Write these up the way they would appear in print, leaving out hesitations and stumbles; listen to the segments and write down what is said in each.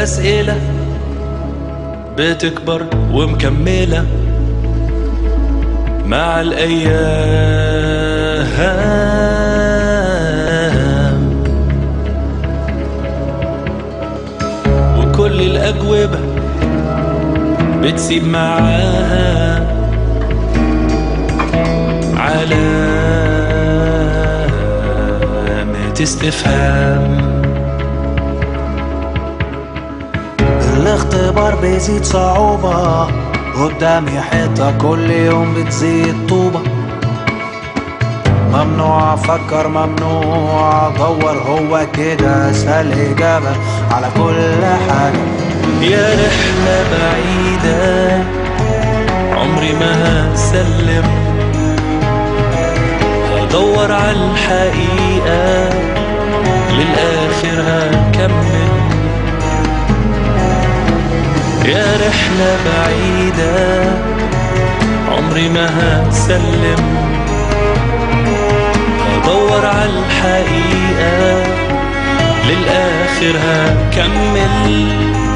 وأسئلة بتكبر ومكملة مع الأيام، وكل الأجوبة بتسيب معاها علامة استفهام. الاختبار بيزيد صعوبة، قدامي حيطة كل يوم بتزيد طوبة. ممنوع افكر، ممنوع ادور، هو كده اسهل اجابة على كل حاجة. يا رحلة بعيدة عمري ما هسلم، هدور على الحقيقة للآخر هكمل. يا رحلة بعيدة عمري ما هسلم، هدور على الحقيقة للآخر هكمل.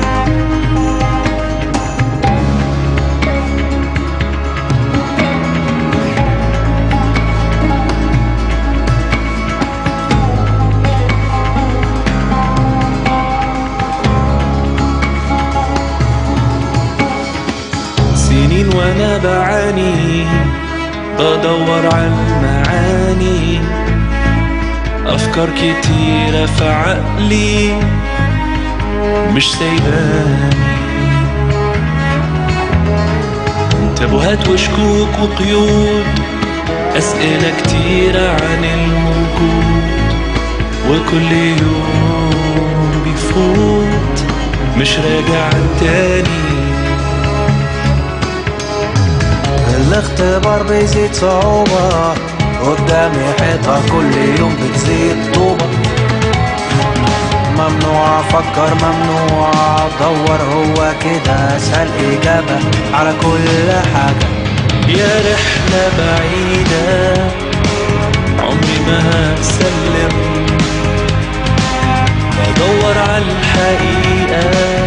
سنين وانا بعاني بدور على المعاني، افكار كتيرة في عقلي مش سايباني، تبوهات وشكوك وقيود، اسئلة كتيرة عن الموجود، وكل يوم بيفوت مش راجع تاني. الاختبار بيزيد صعوبة، قدامي حيطة كل يوم بتزيد طوبة. ممنوع افكر، ممنوع ادور، هو كده اسهل اجابة على كل حاجة. يا رحلة بعيدة عمري ما هسلم، بدور على الحقيقة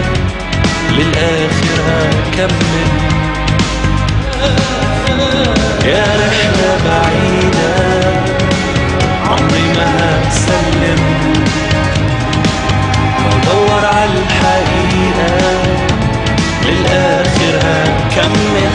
للآخر هكمل. يا رحلة بعيدة عمري ما هسلم، بدور على الحقيقة للآخر هكمل.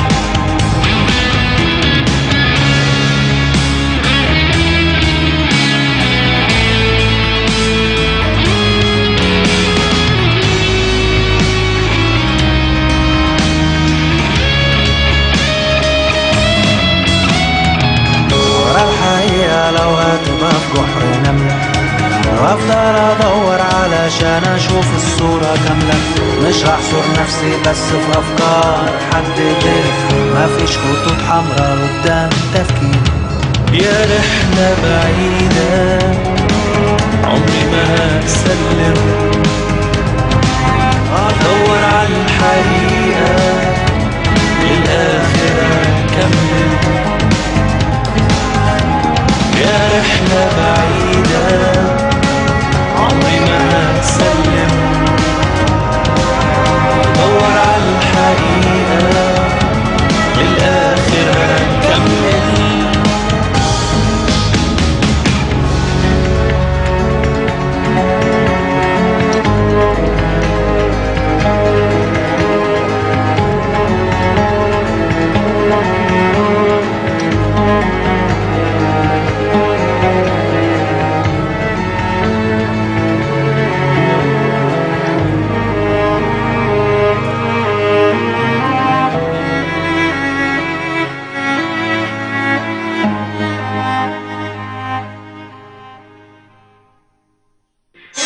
لو هتبقى في جحر نملة، وافضل ادور علشان اشوف الصورة كاملة. مش هحصر نفسي بس في افكار حد غيري، مفيش خطوط حمراء قدام تفكيري. يا رحلة بعيدة عمري ما هسلم،